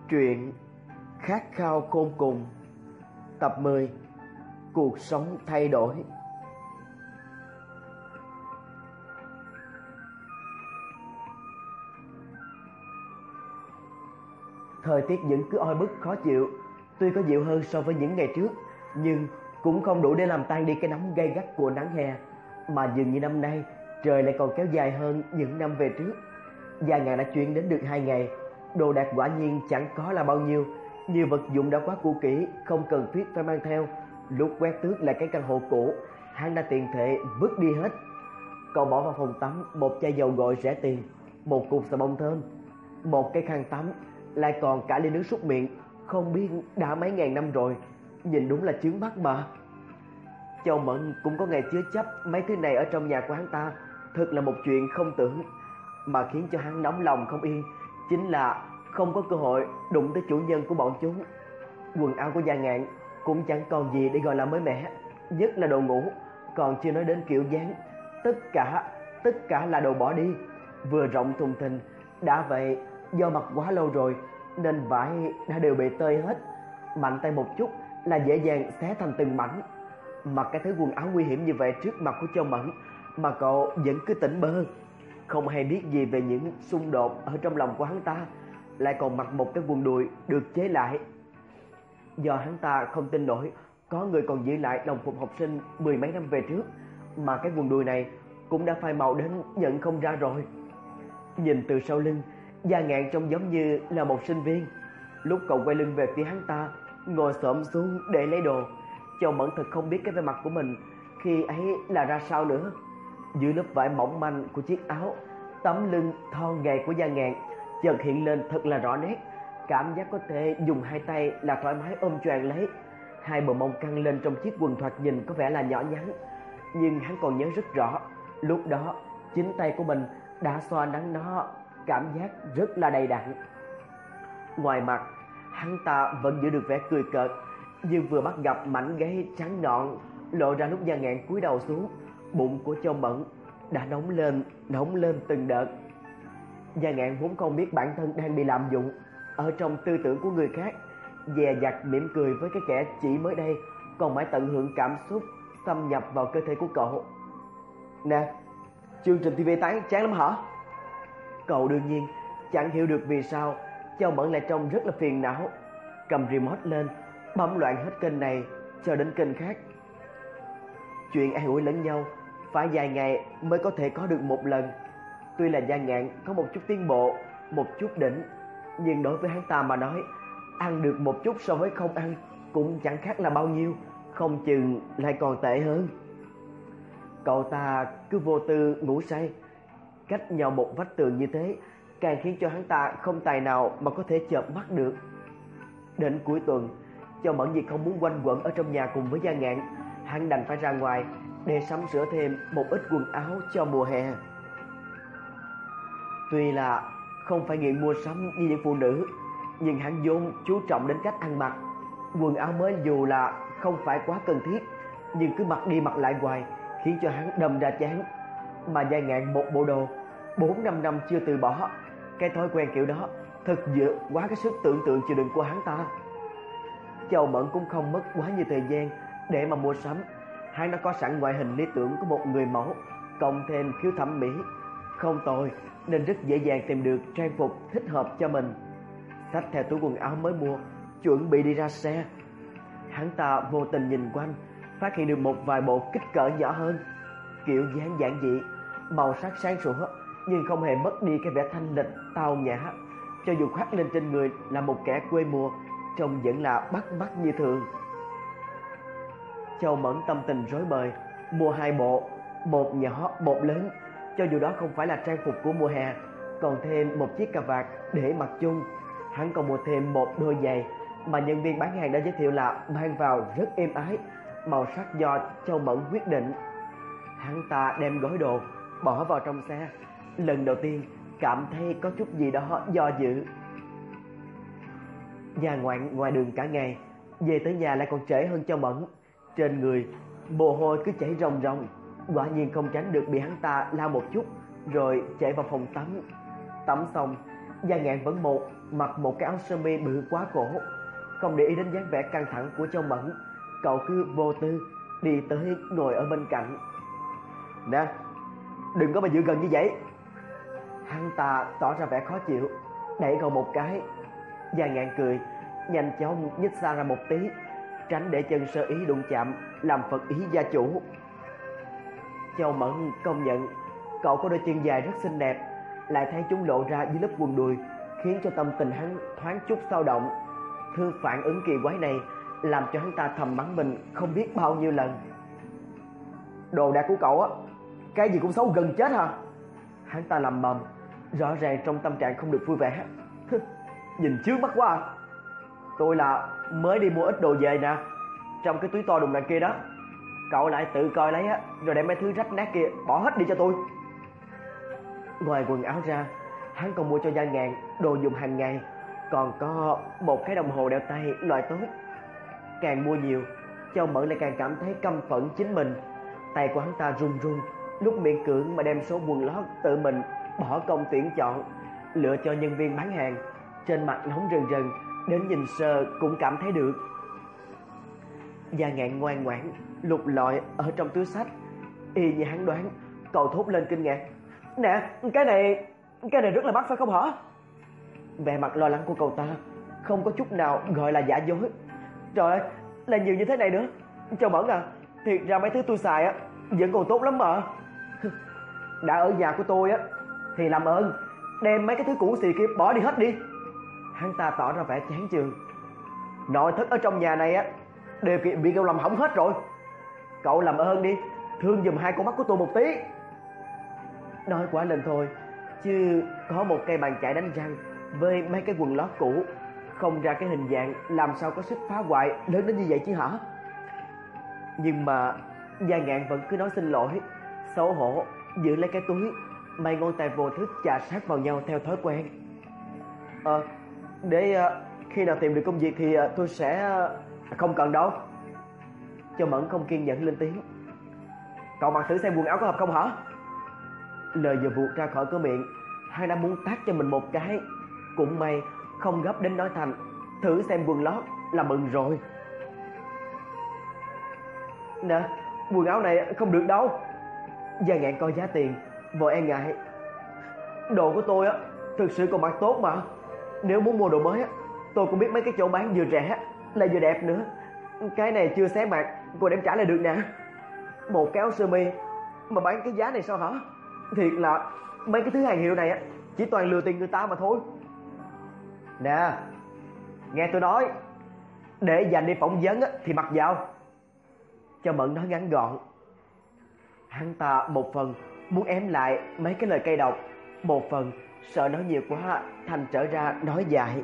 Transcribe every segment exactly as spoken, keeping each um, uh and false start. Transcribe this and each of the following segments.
Truyện Khát khao khôn cùng, tập mười. Cuộc sống thay đổi. Thời tiết vẫn cứ oi bức khó chịu. Tuy có dịu hơn so với những ngày trước, nhưng cũng không đủ để làm tan đi cái nóng gay gắt của nắng hè. Mà dường như năm nay trời lại còn kéo dài hơn những năm về trước. Gia Ngạn đã chuyển đến được hai ngày. Đồ đạc quả nhiên chẳng có là bao nhiêu. Nhiều vật dụng đã quá cũ kỹ, không cần thiết phải mang theo. Lúc quét tước lại cái căn hộ cũ, hắn đã tiện thể vứt đi hết. Cậu bỏ vào phòng tắm một chai dầu gội rẻ tiền, một cục xà bông thơm, một cái khăn tắm, lại còn cả ly nước súc miệng. Không biết đã mấy ngàn năm rồi, nhìn đúng là chướng mắt mà. Châu Mẫn cũng có ngày chứa chấp mấy thứ này ở trong nhà của hắn ta. Thật là một chuyện không tưởng. Mà khiến cho hắn nóng lòng không yên chính là không có cơ hội đụng tới chủ nhân của bọn chúng. Quần áo của Gia Ngạn cũng chẳng còn gì để gọi là mới mẻ, nhất là đồ ngủ, còn chưa nói đến kiểu dáng. Tất cả, tất cả là đồ bỏ đi, vừa rộng thùng thình. Đã vậy, do mặc quá lâu rồi nên vải đã đều bị tơi hết. Mạnh tay một chút là dễ dàng xé thành từng mảnh. Mặc cái thứ quần áo nguy hiểm như vậy trước mặt của Châu Mẫn mà cậu vẫn cứ tỉnh bơ, không hay biết gì về những xung đột ở trong lòng của hắn ta. Lại còn mặc một cái quần đùi được chế lại. Do hắn ta không tin nổi có người còn giữ lại đồng phục học sinh mười mấy năm về trước, mà cái quần đùi này cũng đã phai màu đến nhận không ra rồi. Nhìn từ sau lưng, Gia Ngạn trông giống như là một sinh viên. Lúc cậu quay lưng về phía hắn ta, ngồi xổm xuống để lấy đồ, Châu Mẫn thật không biết cái vẻ mặt của mình khi ấy là ra sao nữa. Dưới lớp vải mỏng manh của chiếc áo, tấm lưng thon gầy của Gia Ngạn chợt hiện lên thật là rõ nét. Cảm giác có thể dùng hai tay là thoải mái ôm choàng lấy. Hai bờ mông căng lên trong chiếc quần thoạt nhìn có vẻ là nhỏ nhắn, nhưng hắn còn nhớ rất rõ, lúc đó chính tay của mình đã xoa nắng nó, cảm giác rất là đầy đặn. Ngoài mặt, hắn ta vẫn giữ được vẻ cười cợt, nhưng vừa bắt gặp mảnh gáy trắng nõn lộ ra lúc Gia Ngạn cúi đầu xuống, bụng của Châu Mẫn đã nóng lên, nóng lên từng đợt. Gia Ngạn vốn không biết bản thân đang bị lạm dụng ở trong tư tưởng của người khác, dè dặt mỉm cười với cái kẻ chỉ mới đây còn mãi tận hưởng cảm xúc xâm nhập vào cơ thể của cậu. Nè, chương trình ti vi tán chán lắm hả? Cậu đương nhiên chẳng hiểu được vì sao Châu Mẫn lại trông rất là phiền não. Cầm remote lên, bấm loạn hết kênh này cho đến kênh khác. Chuyện an ủi lẫn nhau phải vài ngày mới có thể có được một lần. Tuy là Gia Ngạn có một chút tiến bộ, một chút đỉnh, nhưng đối với hắn ta mà nói, ăn được một chút so với không ăn cũng chẳng khác là bao nhiêu, không chừng lại còn tệ hơn. Cậu ta cứ vô tư ngủ say, cách nhau một vách tường như thế, càng khiến cho hắn ta không tài nào mà có thể chợp mắt được. Đến cuối tuần, Châu Mẫn vì không muốn quanh quẩn ở trong nhà cùng với Gia Ngạn, hắn đành phải ra ngoài để sắm sửa thêm một ít quần áo cho mùa hè. Tuy là không phải nghiện mua sắm như những phụ nữ, nhưng hắn vốn chú trọng đến cách ăn mặc. Quần áo mới dù là không phải quá cần thiết, nhưng cứ mặc đi mặc lại hoài khiến cho hắn đâm ra chán. Mà Gia Ngạn một bộ đồ bốn năm năm chưa từ bỏ, cái thói quen kiểu đó thật vượt quá cái sức tưởng tượng chịu đựng của hắn ta. Châu Mẫn cũng không mất quá nhiều thời gian để mà mua sắm. Hắn đã có sẵn ngoại hình lý tưởng của một người mẫu, cộng thêm khiếu thẩm mỹ không tồi, nên rất dễ dàng tìm được trang phục thích hợp cho mình. Xách theo túi quần áo mới mua, chuẩn bị đi ra xe, hắn ta vô tình nhìn quanh, phát hiện được một vài bộ kích cỡ nhỏ hơn, kiểu dáng giản dị, màu sắc sáng sủa, nhưng không hề mất đi cái vẻ thanh lịch tao nhã. Cho dù khoác lên trên người là một kẻ quê mùa, trông vẫn là bắt mắt như thường. Châu Mẫn tâm tình rối bời, mua hai bộ, một nhỏ một lớn. Cho dù đó không phải là trang phục của mùa hè, còn thêm một chiếc cà vạt để mặc chung. Hắn còn mua thêm một đôi giày mà nhân viên bán hàng đã giới thiệu là mang vào rất êm ái, màu sắc do Châu Mẫn quyết định. Hắn ta đem gói đồ bỏ vào trong xe, lần đầu tiên cảm thấy có chút gì đó do dự. Gia ngoạn ngoài đường cả ngày, về tới nhà lại còn trễ hơn Châu Mẫn. Trên người mồ hôi cứ chảy ròng ròng, quả nhiên không tránh được bị hắn ta lao một chút rồi chạy vào phòng tắm. Tắm xong, Gia Ngạn vẫn một mặc một cái áo sơ mi bự quá cổ, không để ý đến dáng vẻ căng thẳng của Châu Mẫn. Cậu cứ vô tư đi tới ngồi ở bên cạnh. Nè, đừng có mà giữ gần như vậy. Hắn ta tỏ ra vẻ khó chịu, đẩy cậu một cái. Gia Ngạn cười, nhanh chóng nhích xa ra một tí, tránh để chân sơ ý đụng chạm, làm phật ý gia chủ. Châu Mẫn công nhận cậu có đôi chân dài rất xinh đẹp, lại thấy chúng lộ ra dưới lớp quần đùi, khiến cho tâm tình hắn thoáng chút dao động. Thứ phản ứng kỳ quái này làm cho hắn ta thầm mắng mình không biết bao nhiêu lần. Đồ đạc của cậu á, cái gì cũng xấu gần chết hả? Hắn ta lầm bầm, rõ ràng trong tâm trạng không được vui vẻ. Nhìn trước mắt quá à. Tôi là mới đi mua ít đồ về nè, trong cái túi to đùng đằng kia đó. Cậu lại tự coi lấy á, rồi đem mấy thứ rách nát kia bỏ hết đi cho tôi. Ngoài quần áo ra, hắn còn mua cho Gia Ngạn đồ dùng hàng ngày, còn có một cái đồng hồ đeo tay loại tốt. Càng mua nhiều, Châu Mẫn lại càng cảm thấy căm phẫn chính mình. Tay của hắn ta run run, lúc miễn cưỡng mà đem số quần lót tự mình bỏ công tuyển chọn, lựa cho nhân viên bán hàng, trên mặt nóng rần rần, đến nhìn sơ cũng cảm thấy được. Gia Ngạn ngoan ngoãn lục lọi ở trong túi sách, y như hắn đoán. Cậu thốt lên kinh ngạc. Nè, cái này cái này rất là mắc phải không hả? Vẻ mặt lo lắng của cậu ta không có chút nào gọi là giả dối. Trời ơi, là nhiều như thế này nữa. Châu Mẫn à, thiệt ra mấy thứ tôi xài á vẫn còn tốt lắm mà. Đã ở nhà của tôi á thì làm ơn đem mấy cái thứ cũ xì kia bỏ đi hết đi. Hắn ta tỏ ra vẻ chán chường. Nội thất ở trong nhà này á đều bị kêu làm hỏng hết rồi. Cậu làm ơn đi, thương giùm hai con mắt của tôi một tí. Nói quá lên thôi, chứ có một cây bàn chải đánh răng với mấy cái quần lót cũ không ra cái hình dạng, làm sao có sức phá hoại lớn đến như vậy chứ hả? Nhưng mà Gia Ngạn vẫn cứ nói xin lỗi, xấu hổ giữ lấy cái túi, mấy ngón tay vô thức chà sát vào nhau theo thói quen. Ờ, để uh, khi nào tìm được công việc thì uh, tôi sẽ... Uh, không cần đâu. Châu Mẫn không kiên nhẫn lên tiếng. Cậu mặc thử xem quần áo có hợp không hả? Lời vừa buột ra khỏi cửa miệng, hắn đã muốn tát cho mình một cái. Cũng may không gấp đến nói thành thử xem quần lót là mừng rồi. Nè, quần áo này không được đâu. Gia Ngạn coi giá tiền, vội e ngại. Đồ của tôi á thực sự còn mặc tốt mà. Nếu muốn mua đồ mới á, tôi cũng biết mấy cái chỗ bán vừa rẻ lại vừa đẹp nữa. Cái này chưa xé mặt, cô đem trả lại được nè. Một cái áo sơ mi mà bán cái giá này sao hả? Thiệt là mấy cái thứ hàng hiệu này á chỉ toàn lừa tiền người ta mà thôi. Nè, nghe tôi nói, để dành đi phỏng vấn á thì mặc vào. Châu Mẫn nói ngắn gọn. Hắn ta một phần muốn ém lại mấy cái lời cay độc, một phần sợ nói nhiều quá thành trở ra nói dài.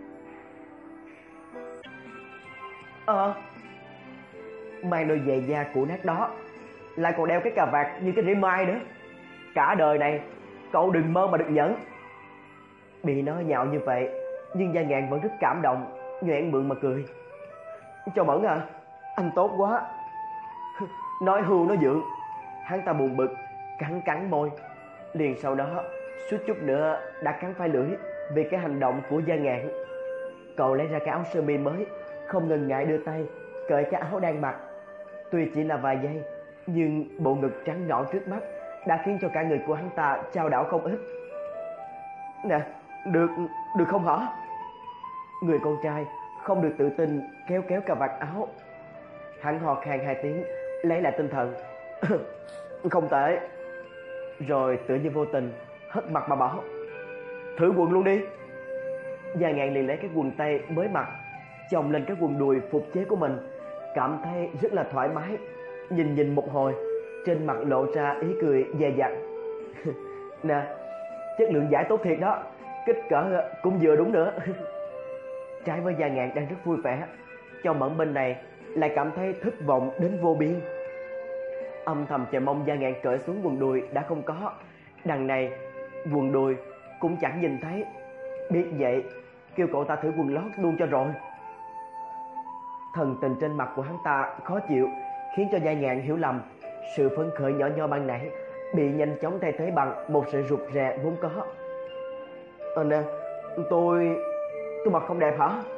Ờ, mang đôi giày da cũ nát đó, lại còn đeo cái cà vạt như cái rễ mai nữa. Cả đời này cậu đừng mơ mà được nhẫn. Bị nói nhạo như vậy, nhưng Gia Ngạn vẫn rất cảm động, nhoẻn miệng mà cười. Châu Mẫn à, anh tốt quá. Nói hưu nói vượng. Hắn ta buồn bực, cắn cắn môi. Liền sau đó suýt chút nữa đã cắn phải lưỡi vì cái hành động của Gia Ngạn. Cậu lấy ra cái áo sơ mi mới, không ngần ngại đưa tay cởi cái áo đang mặc. Tuy chỉ là vài giây, nhưng bộ ngực trắng nõn trước mắt đã khiến cho cả người của hắn ta chao đảo không ít. Nè, được, được không hả? Người con trai không được tự tin kéo kéo cà vạt áo. Hắn hò khan hai tiếng, lấy lại tinh thần. Không tệ. Rồi tự như vô tình hất mặt mà bảo, thử quần luôn đi. Gia Ngạn liền lấy cái quần tây mới mặc chồng lên cái quần đùi phục chế của mình, cảm thấy rất là thoải mái. Nhìn nhìn một hồi, trên mặt lộ ra ý cười dè dặt. Nè, chất lượng vải tốt thiệt đó, kích cỡ cũng vừa đúng nữa. Trái với Gia Ngạn đang rất vui vẻ, Châu Mẫn bên này lại cảm thấy thất vọng đến vô biên. Âm thầm chờ mong Gia Ngạn cởi xuống quần đùi đã không có. Đằng này quần đùi cũng chẳng nhìn thấy. Biết vậy, kêu cậu ta thử quần lót luôn cho rồi. Thần tình trên mặt của hắn ta khó chịu, khiến cho Gia Ngạn hiểu lầm. Sự phấn khởi nhỏ nho ban nãy bị nhanh chóng thay thế bằng một sự rụt rè vốn có. Ờ nè, tôi... tôi mặt không đẹp hả?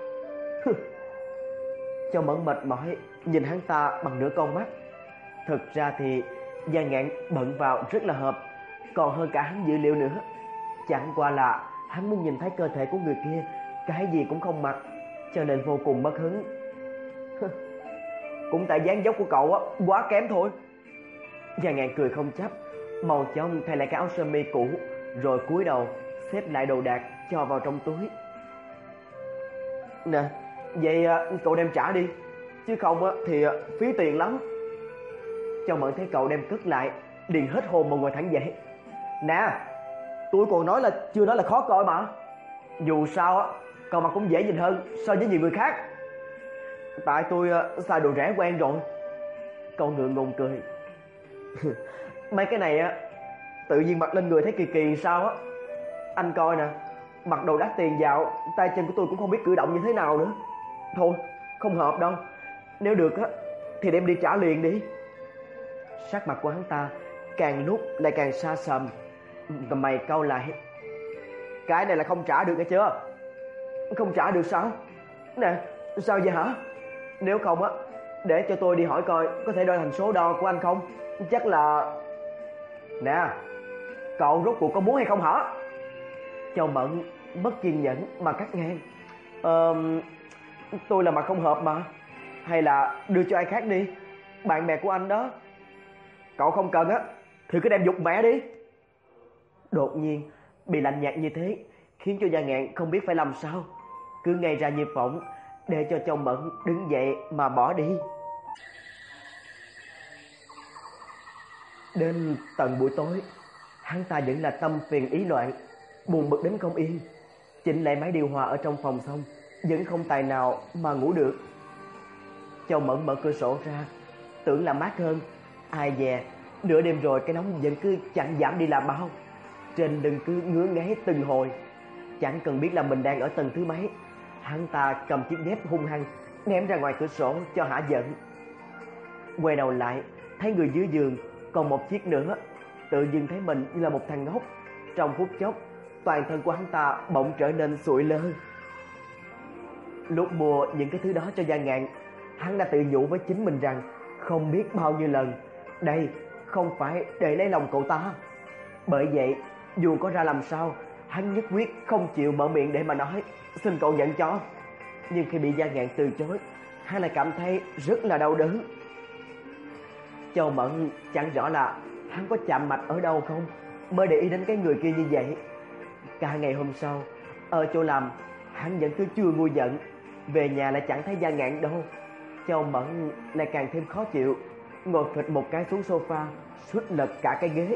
Châu Mẫn mệt mỏi nhìn hắn ta bằng nửa con mắt. Thực ra thì Gia Ngạn bận vào rất là hợp, còn hơn cả hắn dự liệu nữa. Chẳng qua là hắn muốn nhìn thấy cơ thể của người kia, cái gì cũng không mặc, cho nên vô cùng mất hứng. Cũng tại dáng dốc của cậu á quá kém thôi. Gia Ngạn cười không chấp, mau chóng thay lại cái áo sơ mi cũ, rồi cúi đầu xếp lại đồ đạc cho vào trong túi. Nè, vậy cậu đem trả đi, chứ không á thì phí tiền lắm. Châu Mẫn thấy cậu đem cất lại, liền hết hồn mà ngồi thẳng dậy. Nè, tôi còn nói là chưa nói là khó coi mà. Dù sao á, cậu mặc cũng dễ nhìn hơn so với nhiều người khác. Tại tôi xài đồ rẻ quen rồi. Cậu ngượng ngùng cười. Mấy cái này á, tự nhiên mặc lên người thấy kỳ kỳ sao á. Anh coi nè, mặc đồ đắt tiền vào, tay chân của tôi cũng không biết cử động như thế nào nữa. Thôi, không hợp đâu. Nếu được á, thì đem đi trả liền đi. Sắc mặt của hắn ta càng lúc lại càng xa sầm, mày cau lại. Cái này là không trả được nghe chưa? Không trả được sao? Nè, sao vậy hả? Nếu không á, để cho tôi đi hỏi coi có thể đo thành số đo của anh không? Chắc là... Nè, cậu rốt cuộc có muốn hay không hả? Châu Mẫn bất kiên nhẫn mà cắt ngang. Ờ, tôi là mặt không hợp mà. Hay là đưa cho ai khác đi, bạn bè của anh đó. Cậu không cần á thì cứ đem giục mẹ đi. Đột nhiên bị lạnh nhạt như thế khiến cho Gia Ngạn không biết phải làm sao, cứ ngay ra như phỏng để cho Châu Mẫn đứng dậy mà bỏ đi. Đến tận buổi tối, hắn ta vẫn là tâm phiền ý loạn, buồn bực đến không yên. Chỉnh lại máy điều hòa ở trong phòng xong vẫn không tài nào mà ngủ được. Châu Mẫn mở cửa sổ ra, tưởng là mát hơn. Ai dè nửa đêm rồi cái nóng vẫn cứ chẳng giảm đi là bao. Trên lưng cứ ngứa ngáy từng hồi. Chẳng cần biết là mình đang ở tầng thứ mấy, hắn ta cầm chiếc dép hung hăng ném ra ngoài cửa sổ cho hả giận. Quay đầu lại thấy người dưới giường còn một chiếc nữa, tự dưng thấy mình như là một thằng ngốc. Trong phút chốc, toàn thân của hắn ta bỗng trở nên sụi lơ. Lúc mua những cái thứ đó cho Gia Ngạn, hắn đã tự nhủ với chính mình rằng không biết bao nhiêu lần đây không phải để lấy lòng cậu ta. Bởi vậy dù có ra làm sao, hắn nhất quyết không chịu mở miệng để mà nói xin cậu nhận cho. Nhưng khi bị Gia Ngạn từ chối, hắn lại cảm thấy rất là đau đớn. Châu Mẫn chẳng rõ là hắn có chạm mạch ở đâu không mới để ý đến cái người kia như vậy. Cả ngày hôm sau, ở chỗ làm hắn vẫn cứ chưa nguôi giận. Về nhà lại chẳng thấy Gia Ngạn đâu. Châu Mẫn lại càng thêm khó chịu, ngồi phịch một cái xuống sofa, suýt lật cả cái ghế.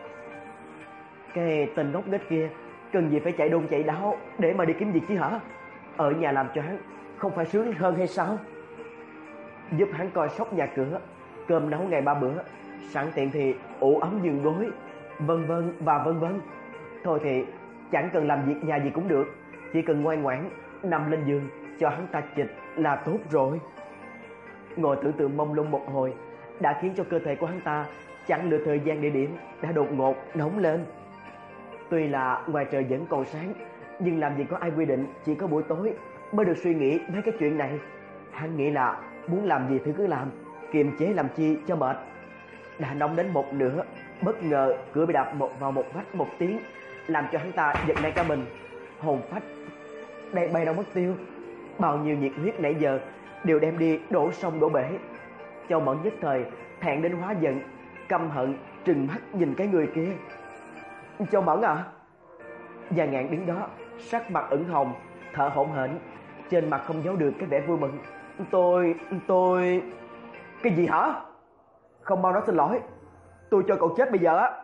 Cái tên ngốc nghếch kia cần gì phải chạy đôn chạy đáo để mà đi kiếm việc chứ hả? Ở nhà làm cho hắn không phải sướng hơn hay sao? Giúp hắn coi sóc nhà cửa, cơm nấu ngày ba bữa, sẵn tiện thì ủ ấm giường gối, vân vân và vân vân. Thôi thì chẳng cần làm việc nhà gì cũng được, chỉ cần ngoan ngoãn nằm lên giường cho hắn ta chịch là tốt rồi. Ngồi tưởng tượng mông lung một hồi đã khiến cho cơ thể của hắn ta chẳng lựa thời gian địa điểm đã đột ngột nóng lên. Tuy là ngoài trời vẫn còn sáng, nhưng làm gì có ai quy định chỉ có buổi tối mới được suy nghĩ mấy cái chuyện này. Hắn nghĩ là muốn làm gì thì cứ làm, kiềm chế làm chi cho mệt. Đã nóng đến một nửa, bất ngờ cửa bị đạp một vào một vách một tiếng, làm cho hắn ta giật nảy cả mình, hồn phách đang bay đâu mất tiêu. Bao nhiêu nhiệt huyết nãy giờ đều đem đi đổ sông đổ bể. Châu Mẫn nhất thời thẹn đến hóa giận, căm hận trừng mắt nhìn cái người kia. Châu Mẫn à? Gia Ngạn đứng đó, sắc mặt ửng hồng, thở hổn hển, trên mặt không giấu được cái vẻ vui mừng. Tôi, tôi... Cái gì hả? Không mau nói xin lỗi, tôi cho cậu chết bây giờ á.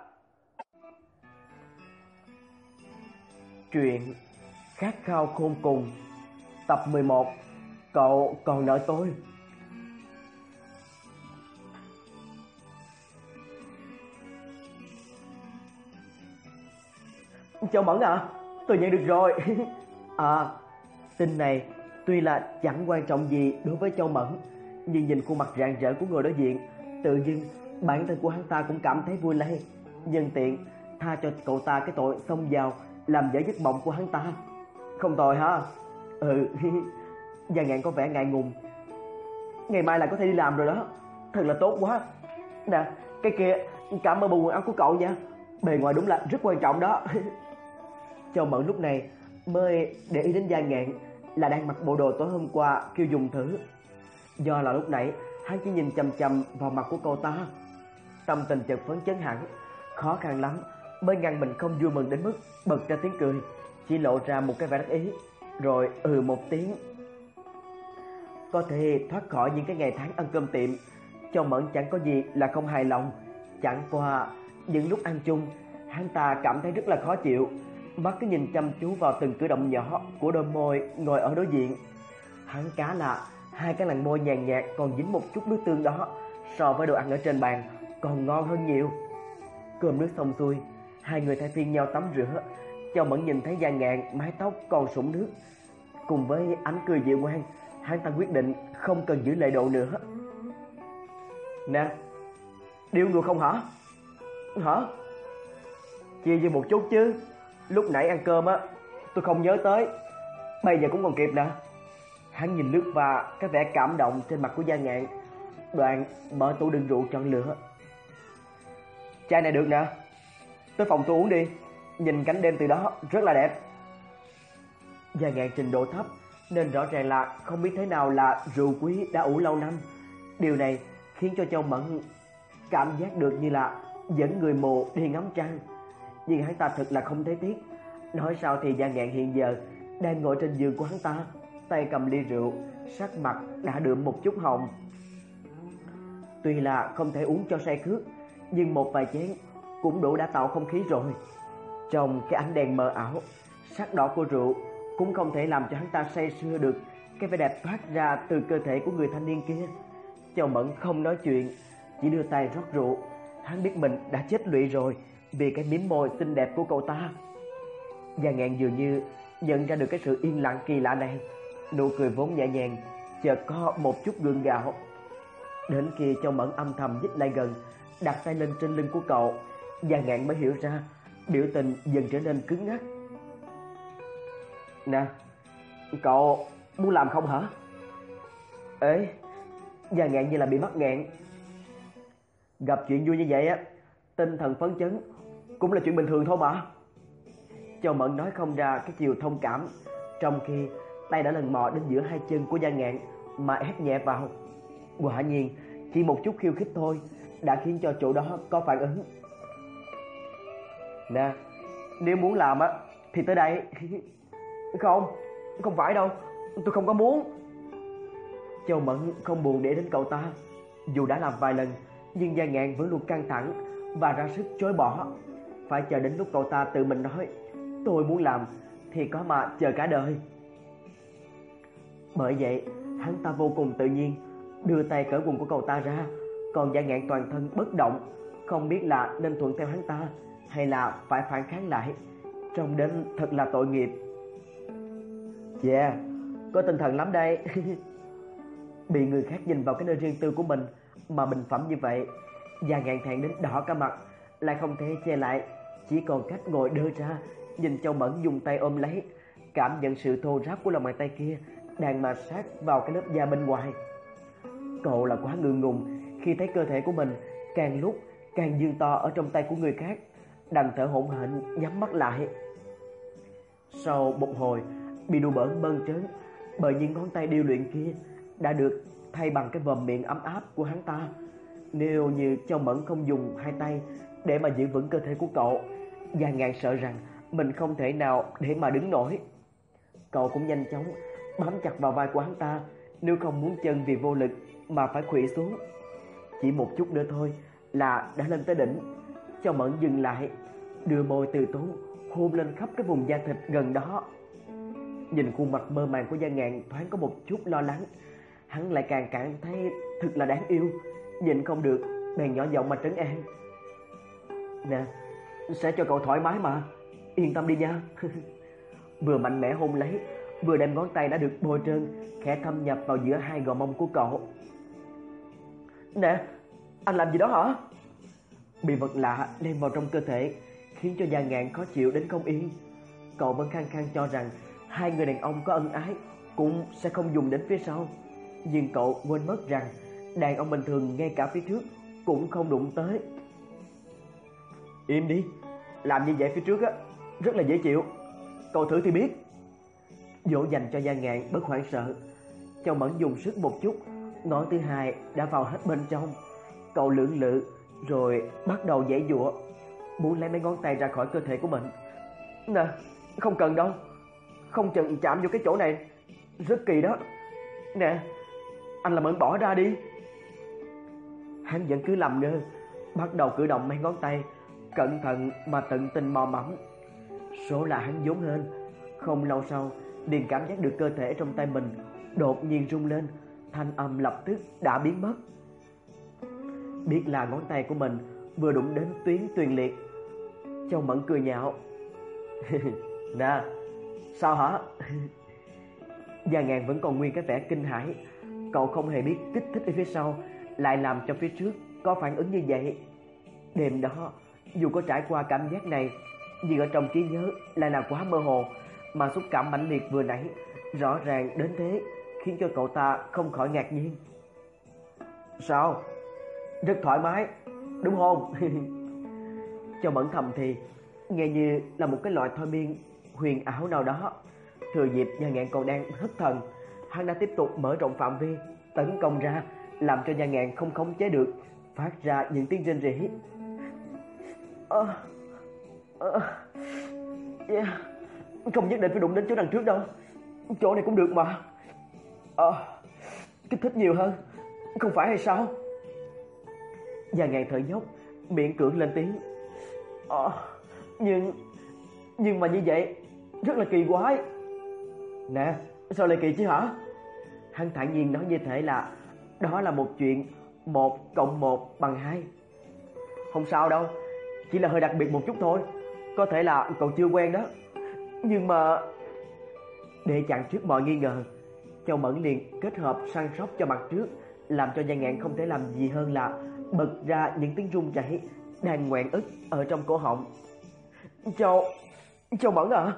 Truyện Khát khao khôn cùng, tập mười một. Cậu còn nợ tôi. Châu Mẫn à, tôi nhận được rồi. À, tin này tuy là chẳng quan trọng gì đối với Châu Mẫn, nhưng nhìn khuôn mặt rạng rỡ của người đối diện, tự dưng bản thân của hắn ta cũng cảm thấy vui lây. Nhân tiện tha cho cậu ta cái tội xông vào làm dở giấc mộng của hắn ta. Không tồi ha. Ừ. Gia Ngạn có vẻ ngại ngùng. Ngày mai là có thể đi làm rồi đó. Thật là tốt quá. Nè, cái kia, cảm ơn bộ quần áo của cậu nha. Bề ngoài đúng là rất quan trọng đó. Châu Mẫn lúc này mới để ý đến Gia Ngạn là đang mặc bộ đồ tối hôm qua kêu dùng thử. Do là lúc nãy hắn chỉ nhìn chằm chằm vào mặt của cô ta, tâm tình chợt phấn chấn hẳn, khó khăn lắm mới ngăn mình không vui mừng đến mức bật ra tiếng cười, chỉ lộ ra một cái vẻ đắc ý, rồi ừ một tiếng. Có thể thoát khỏi những cái ngày tháng ăn cơm tiệm, Châu Mẫn chẳng có gì là không hài lòng. Chẳng qua những lúc ăn chung, hắn ta cảm thấy rất là khó chịu, mắt cứ nhìn chăm chú vào từng cử động nhỏ của đôi môi ngồi ở đối diện. Hắn cá là hai cái làn môi nhàn nhạt còn dính một chút nước tương đó, so với đồ ăn ở trên bàn còn ngon hơn nhiều. Cơm nước xong xuôi, hai người thay phiên nhau tắm rửa. Châu Mẫn nhìn thấy Gia Ngạn mái tóc còn sũng nước, cùng với ánh cười dịu ngoan, hắn ta quyết định không cần giữ lễ độ nữa. Nè, điêu người không hả? Hả? Chia cho một chút chứ. Lúc nãy ăn cơm á, tôi không nhớ tới. Bây giờ cũng còn kịp nè. Hắn nhìn lướt và cái vẻ cảm động trên mặt của Gia Ngạn, đoạn mở tủ đựng rượu chọn lựa. Chai này được nè, tới phòng tôi uống đi. Nhìn cảnh đêm từ đó rất là đẹp. Gia Ngạn trình độ thấp nên rõ ràng là không biết thế nào là rượu quý đã ủ lâu năm. Điều này khiến cho Châu Mẫn cảm giác được như là dẫn người mù đi ngắm trăng. Nhưng hắn ta thật là không thấy tiếc. Nói sao thì Gia Ngạn hiện giờ đang ngồi trên giường của hắn ta, tay cầm ly rượu, sắc mặt đã đượm một chút hồng. Tuy là không thể uống cho say khướt, nhưng một vài chén cũng đủ đã tạo không khí rồi. Trong cái ánh đèn mờ ảo, sắc đỏ của rượu cũng không thể làm cho hắn ta say sưa được cái vẻ đẹp thoát ra từ cơ thể của người thanh niên kia. Châu Mẫn không nói chuyện, chỉ đưa tay rót rượu. Hắn biết mình đã chết lụy rồi vì cái mím môi xinh đẹp của cậu ta. Gia Ngạn dường như nhận ra được cái sự yên lặng kỳ lạ này, nụ cười vốn nhẹ nhàng chợt có một chút gượng gạo. Đến khi Châu Mẫn âm thầm nhích lại gần, đặt tay lên trên lưng của cậu, Gia Ngạn mới hiểu ra, biểu tình dần trở nên cứng ngắc. Nè, cậu muốn làm không hả? Ê, Gia Ngạn như là bị mắc nghẹn. Gặp chuyện vui như vậy á, tinh thần phấn chấn cũng là chuyện bình thường thôi mà. Châu Mẫn nói không ra cái chiều thông cảm, trong khi tay đã lần mò đến giữa hai chân của Gia Ngạn mà ép nhẹ vào. Quả nhiên chỉ một chút khiêu khích thôi đã khiến cho chỗ đó có phản ứng. Nè, nếu muốn làm á thì tới đây. Không, không phải đâu, tôi không có muốn. Châu Mẫn không buồn để đến cậu ta. Dù đã làm vài lần, nhưng Gia Ngạn vẫn luôn căng thẳng và ra sức chối bỏ. Phải chờ đến lúc cậu ta tự mình nói tôi muốn làm thì có mà chờ cả đời. Bởi vậy hắn ta vô cùng tự nhiên đưa tay cởi quần của cậu ta ra, còn Gia Ngạn toàn thân bất động, không biết là nên thuận theo hắn ta hay là phải phản kháng lại. Trông đến thật là tội nghiệp. Yeah, có tinh thần lắm đây. Bị người khác nhìn vào cái nơi riêng tư của mình mà bình phẩm như vậy, Gia Ngạn thẹn đến đỏ cả mặt, lại không thể che lại, chỉ còn cách ngồi đơ ra nhìn Châu Mẫn dùng tay ôm lấy, cảm nhận sự thô ráp của lòng bàn tay kia đang mà sát vào cái lớp da bên ngoài. Cậu là quá ngượng ngùng khi thấy cơ thể của mình càng lúc càng dương to ở trong tay của người khác, đành thở hổn hển nhắm mắt lại. Sau một hồi bị đùa bỡn bâng trớn bởi những ngón tay điêu luyện kia đã được thay bằng cái vòm miệng ấm áp của hắn ta. Nếu như Châu Mẫn không dùng hai tay để mà giữ vững cơ thể của cậu, Gia Ngạn sợ rằng mình không thể nào để mà đứng nổi. Cậu cũng nhanh chóng bám chặt vào vai của hắn ta, nếu không muốn chân vì vô lực mà phải khuỵu xuống. Chỉ một chút nữa thôi là đã lên tới đỉnh. Châu Mẫn dừng lại, đưa môi từ tốn hôn lên khắp cái vùng da thịt gần đó. Nhìn khuôn mặt mơ màng của Gia Ngạn thoáng có một chút lo lắng, hắn lại càng cảm thấy thật là đáng yêu, nhìn không được bèn nhỏ giọng mà trấn an. Nè, sẽ cho cậu thoải mái mà, yên tâm đi nha. Vừa mạnh mẽ hôn lấy, vừa đem ngón tay đã được bôi trơn khẽ thâm nhập vào giữa hai gò mông của cậu. Nè, anh làm gì đó hả? Bị vật lạ len vào trong cơ thể khiến cho Gia Ngạn khó chịu đến không yên. cậu vẫn khăng khăng cho rằng hai người đàn ông có ân ái cũng sẽ không dùng đến phía sau. Nhưng cậu quên mất rằng đàn ông bình thường ngay cả phía trước cũng không đụng tới. Im đi, làm như vậy phía trước á rất là dễ chịu, cậu thử thì biết. Dỗ dành cho Gia Ngạn bớt hoảng sợ, Châu Mẫn dùng sức một chút, ngón thứ hai đã vào hết bên trong. Cậu lưỡng lự rồi bắt đầu giãy giụa, muốn lấy mấy ngón tay ra khỏi cơ thể của mình. Nè, không cần đâu, không chừng chạm vô cái chỗ này, rất kỳ đó. Nè, anh làm ơn bỏ ra đi. Hắn vẫn cứ làm ngơ, bắt đầu cử động mấy ngón tay, cẩn thận mà tận tình mò mẫm. Số là hắn vốn hên, không lâu sau liền cảm giác được cơ thể trong tay mình đột nhiên rung lên, thanh âm lập tức đã biến mất. Biết là ngón tay của mình vừa đụng đến tuyến tuyền liệt, Châu Mẫn cười nhạo. Nè, sao hả? Gia Ngạn vẫn còn nguyên cái vẻ kinh hãi. Cậu không hề biết kích thích ở phía sau lại làm cho phía trước có phản ứng như vậy. Đêm đó, dù có trải qua cảm giác này, nhưng ở trong trí nhớ lại là quá mơ hồ, mà xúc cảm mãnh liệt vừa nãy rõ ràng đến thế khiến cho cậu ta không khỏi ngạc nhiên. Sao? Rất thoải mái, đúng không? Châu Mẫn thầm thì, nghe như là một cái loại thôi miên huyền ảo nào đó. Thừa dịp Gia Ngạn còn đang thất thần, hắn đã tiếp tục mở rộng phạm vi tấn công ra, làm cho Gia Ngạn không khống chế được, phát ra những tiếng rên rỉ. Uh, uh, yeah. Không nhất định phải đụng đến chỗ đằng trước đâu, chỗ này cũng được mà. uh, Kích thích nhiều hơn, không phải hay sao? Gia Ngạn thở dốc, miễn cưỡng lên tiếng. uh, Nhưng Nhưng mà như vậy rất là kỳ quái. Nè, sao lại kỳ chứ hả? Hắn thản nhiên nói như thể là đó là một chuyện một cộng một bằng hai. Không sao đâu, chỉ là hơi đặc biệt một chút thôi. Có thể là cậu chưa quen đó. Nhưng mà để chặn trước mọi nghi ngờ, Châu Mẫn liền kết hợp săn sóc cho mặt trước, làm cho Gia Ngạn không thể làm gì hơn là bật ra những tiếng rung chảy đang ngoẹn ức ở trong cổ họng. Châu Châu Mẫn à?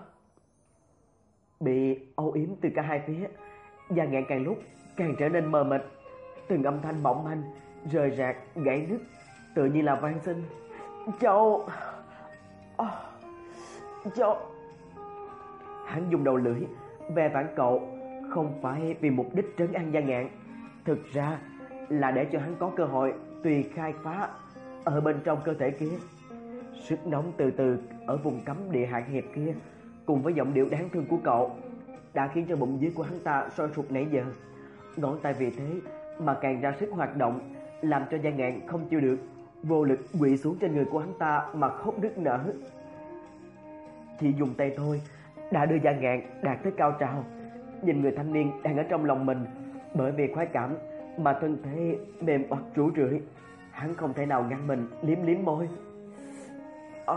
Bị âu yếm từ cả hai phía, Gia Ngạn càng lúc càng trở nên mờ mịt. Từng âm thanh mỏng manh rời rạc gãy nứt, tự như là van xin. Châu oh, Châu. Hắn dùng đầu lưỡi ve vãn cậu, không phải vì mục đích trấn an Gia Ngạn, thực ra là để cho hắn có cơ hội tùy khai phá ở bên trong cơ thể kia. Sức nóng từ từ ở vùng cấm địa hạn hẹp kia, cùng với giọng điệu đáng thương của cậu, đã khiến cho bụng dưới của hắn ta sôi sục nãy giờ. Ngón tay vì thế mà càng ra sức hoạt động, làm cho Gia Ngạn không chịu được, vô lực quỵ xuống trên người của hắn ta mà khóc nức nở. Chỉ dùng tay thôi đã đưa Gia Ngạn đạt tới cao trào. Nhìn người thanh niên đang ở trong lòng mình, bởi vì khoái cảm mà thân thể mềm oặt rũ rượi, hắn không thể nào ngăn mình liếm liếm môi. À,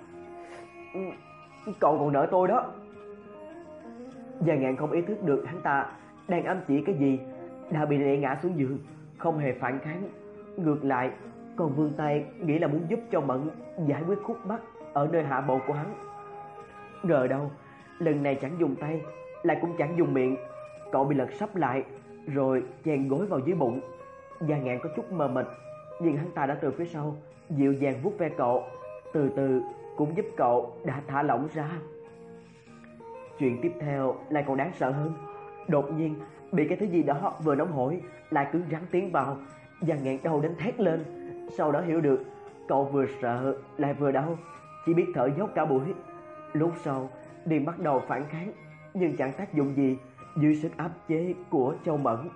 cậu còn nợ tôi đó. Gia Ngạn không ý thức được hắn ta đang ám chỉ cái gì, đã bị đẩy ngã xuống giường, không hề phản kháng, ngược lại còn vươn tay nghĩ là muốn giúp cho Mẫn giải quyết khúc mắc ở nơi hạ bộ của hắn. Ngờ đâu lần này chẳng dùng tay, lại cũng chẳng dùng miệng, cậu bị lật sấp lại rồi chèn gối vào dưới bụng. Gia Ngạn có chút mờ mịt, nhưng hắn ta đã từ phía sau dịu dàng vuốt ve cậu, từ từ cũng giúp cậu đã thả lỏng ra. Chuyện tiếp theo lại còn đáng sợ hơn. Đột nhiên bị cái thứ gì đó vừa nóng hổi lại cứng rắn tiến vào. Gia Ngạn đau đến thét lên, sau đó hiểu được cậu vừa sợ lại vừa đau, chỉ biết thở dốc cả buổi. Lúc sau liền bắt đầu phản kháng, nhưng chẳng tác dụng gì dưới sức áp chế của Châu Mẫn.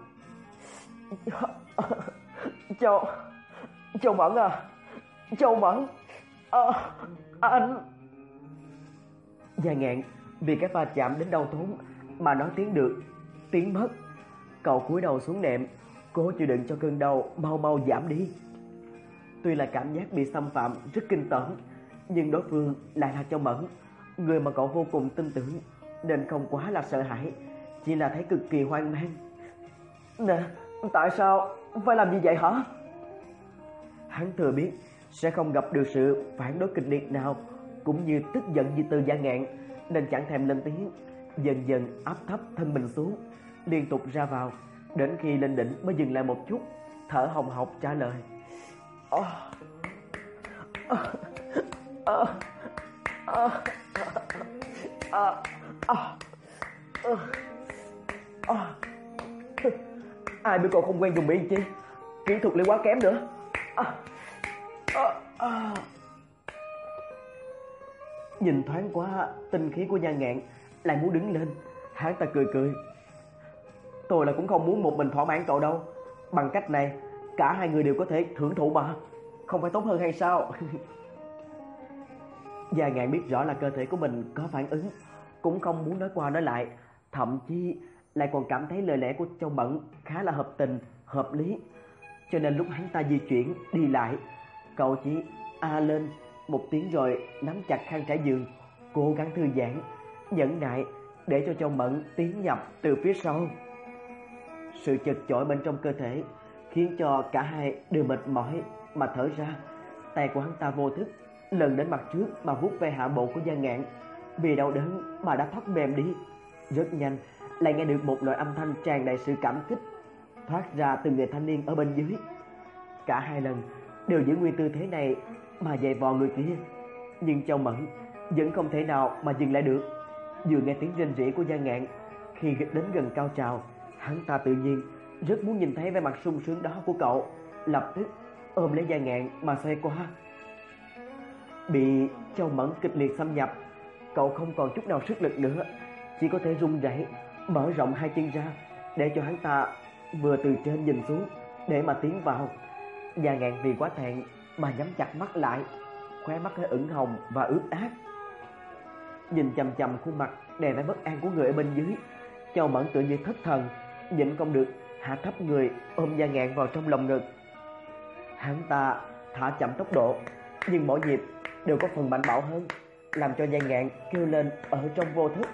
Châu Châu Mẫn à, Châu Mẫn à, anh. Gia Ngạn vì cái va chạm đến đau thốn mà nói tiếng được tiếng mất. Cậu cúi đầu xuống nệm, cố chịu đựng cho cơn đau mau mau giảm đi. Tuy là cảm giác bị xâm phạm rất kinh tởm, nhưng đối phương lại là Châu Mẫn, người mà cậu vô cùng tin tưởng, nên không quá là sợ hãi, chỉ là thấy cực kỳ hoang mang. Nè, tại sao phải làm như vậy hả? Hắn thừa biết sẽ không gặp được sự phản đối kịch liệt nào, cũng như tức giận gì từ Gia Ngạn, nên chẳng thèm lên tiếng, dần dần áp thấp thân mình xuống, liên tục ra vào, đến khi lên đỉnh mới dừng lại một chút, thở hồng hộc trả lời: "Ơ, ơ, ơ, ơ, ơ, ơ, ơ." Ai biết cậu không quen dùng miệng chi, kỹ thuật lại quá kém nữa. À, à, à. Nhìn thoáng qua tinh khí của Gia Ngạn lại muốn đứng lên, hắn ta cười cười: "Tôi là cũng không muốn một mình thỏa mãn cậu đâu, bằng cách này cả hai người đều có thể hưởng thụ mà, không phải tốt hơn hay sao?" Gia Ngạn biết rõ là cơ thể của mình có phản ứng, cũng không muốn nói qua nói lại, thậm chí lại còn cảm thấy lời lẽ của Châu Mẫn khá là hợp tình, hợp lý. Cho nên lúc hắn ta di chuyển, đi lại, cậu chỉ a lên một tiếng rồi nắm chặt khăn trải giường, cố gắng thư giãn, nhẫn nại để cho Châu Mẫn tiến nhập từ phía sau. Sự chật chội bên trong cơ thể khiến cho cả hai đều mệt mỏi mà thở ra. Tay của hắn ta vô thức lần đến mặt trước mà vuốt ve hạ bộ của Gia Ngạn, vì đau đớn mà đã thoát mềm đi. Rất nhanh lại nghe được một loại âm thanh tràn đầy sự cảm kích thoát ra từ người thanh niên ở bên dưới. Cả hai lần đều giữ nguyên tư thế này mà giày vò người kia, nhưng Châu Mẫn vẫn không thể nào mà dừng lại được. Vừa nghe tiếng rên rỉ của Gia Ngạn, khi đến gần cao trào, hắn ta tự nhiên rất muốn nhìn thấy vẻ mặt sung sướng đó của cậu, lập tức ôm lấy Gia Ngạn mà xoay qua. Bị Châu Mẫn kịch liệt xâm nhập, cậu không còn chút nào sức lực nữa, chỉ có thể run rẩy mở rộng hai chân ra để cho hắn ta vừa từ trên nhìn xuống để mà tiến vào. Gia Ngạn vì quá thẹn mà nhắm chặt mắt lại, khóe mắt hơi ửng hồng và ướt át. Nhìn chằm chằm khuôn mặt đè nén bất an của người ở bên dưới, Châu Mẫn tự như thất thần, nhịn không được hạ thấp người ôm Gia Ngạn vào trong lòng ngực. Hắn ta thả chậm tốc độ, nhưng mỗi nhịp đều có phần mạnh bạo hơn, làm cho Gia Ngạn kêu lên ở trong vô thức.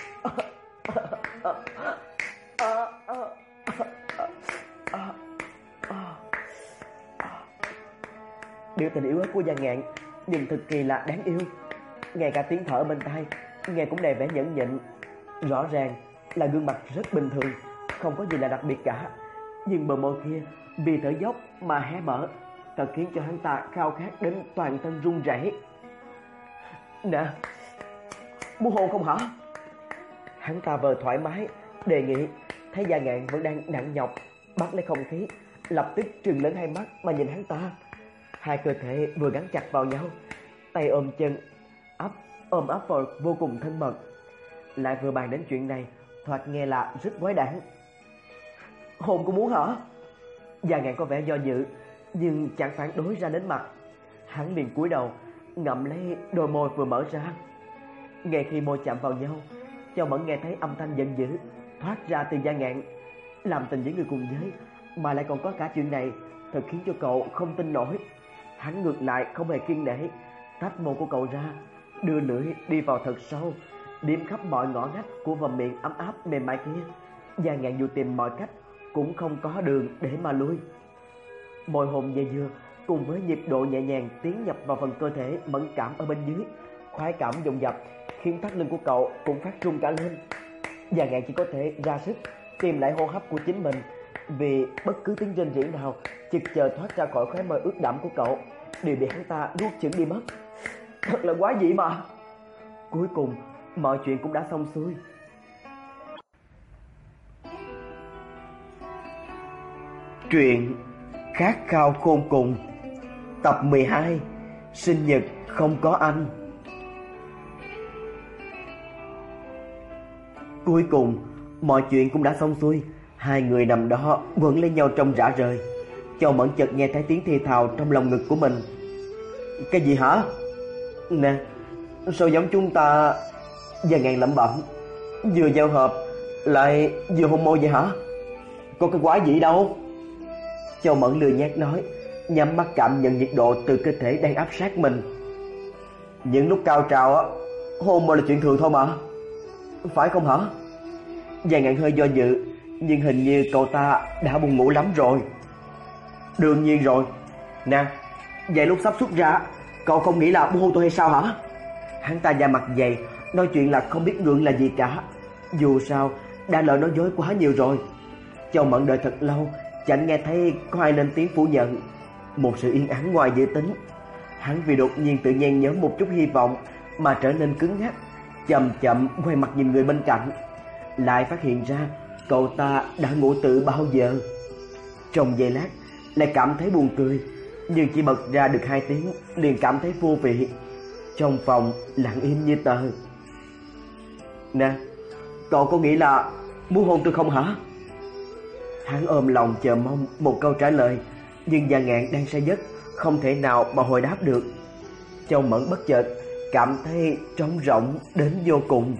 Biểu tình yếu ớt của Gia Ngạn nhìn cực kỳ là đáng yêu, ngay cả tiếng thở bên tai nghe cũng đầy vẻ nhẫn nhịn. Rõ ràng là gương mặt rất bình thường, không có gì là đặc biệt cả, nhưng bờ môi kia vì thở dốc mà hé mở, thật khiến cho hắn ta khao khát đến toàn thân run rẩy. "Nè, muốn hôn không hả?" Hắn ta vờ thoải mái đề nghị, thấy Gia Ngạn vẫn đang nặng nhọc bắt lấy không khí, lập tức trừng lớn hai mắt mà nhìn hắn ta. Hai cơ thể vừa gắn chặt vào nhau, tay ôm chân ấp ôm ấp vào vô cùng thân mật, lại vừa bàn đến chuyện này, thoạt nghe là rất quái đản. "Hôn cũng muốn hả?" Gia Ngạn có vẻ do dự, nhưng chẳng phản đối ra đến mặt. Hắn liền cúi đầu ngậm lấy đôi môi vừa mở ra. Ngay khi môi chạm vào nhau, Châu Mẫn nghe thấy âm thanh giận dữ thoát ra từ Gia Ngạn. Làm tình với người cùng giới mà lại còn có cả chuyện này, thật khiến cho cậu không tin nổi. Hắn ngược lại không hề kiêng nể, tách môi của cậu ra, đưa lưỡi đi vào thật sâu, điếm khắp mọi ngõ ngách của vòng miệng ấm áp mềm mại kia. Gia Ngạn dù tìm mọi cách cũng không có đường để mà lui. Môi hôn dây dưa cùng với nhịp độ nhẹ nhàng tiến nhập vào phần cơ thể mẫn cảm ở bên dưới, khoái cảm dồn dập khiến thắt lưng của cậu cũng phát run cả lên. Gia Ngạn chỉ có thể ra sức tìm lại hô hấp của chính mình, vì bất cứ tiếng rên rỉ nào chực chờ thoát ra khỏi khóe môi ướt đẫm của cậu đều bị hắn ta nuốt chửng đi mất. Thật là quá dị mà. Cuối cùng mọi chuyện cũng đã xong xuôi. Truyện Khát khao khôn cùng, tập mười hai, sinh nhật không có anh. Cuối cùng mọi chuyện cũng đã xong xuôi. Hai người nằm đó quấn lấy nhau trong rã rời. Châu Mẫn chợt nghe thấy tiếng thì thào trong lòng ngực của mình. "Cái gì hả?" "Nè, sao giống chúng ta?" Gia Ngạn lẩm bẩm. "Vừa giao hợp lại vừa hôn môi vậy hả? Có cái quái gì đâu?" Châu Mẫn lười nhác nói, nhắm mắt cảm nhận nhiệt độ từ cơ thể đang áp sát mình. "Những lúc cao trào á, hôn môi là chuyện thường thôi mà, phải không hả?" Gia Ngạn hơi do dự, nhưng hình như cậu ta đã buồn ngủ lắm rồi. "Đương nhiên rồi. Nè, vậy lúc sắp xuất ra, cậu không nghĩ là muốn hôn tôi hay sao hả?" Hắn ta da mặt dày, nói chuyện là không biết ngượng là gì cả. Dù sao đã lỡ nói dối quá nhiều rồi. Châu Mẫn đợi thật lâu, chẳng nghe thấy có ai lên tiếng phủ nhận. Một sự yên ắng ngoài dự tính. Hắn vì đột nhiên tự nhen nhóm một chút hy vọng mà trở nên cứng ngắc, chậm chậm quay mặt nhìn người bên cạnh, lại phát hiện ra cậu ta đã ngủ từ bao giờ. Trong giây lát lại cảm thấy buồn cười, nhưng chỉ bật ra được hai tiếng liền cảm thấy vô vị. Trong phòng lặng im như tờ. Nè, cậu có nghĩ là muốn hôn tôi không hả? Hắn ôm lòng chờ mong một câu trả lời, nhưng Gia Ngạn đang say giấc, không thể nào mà hồi đáp được. Châu Mẫn bất chợt cảm thấy trống rỗng đến vô cùng.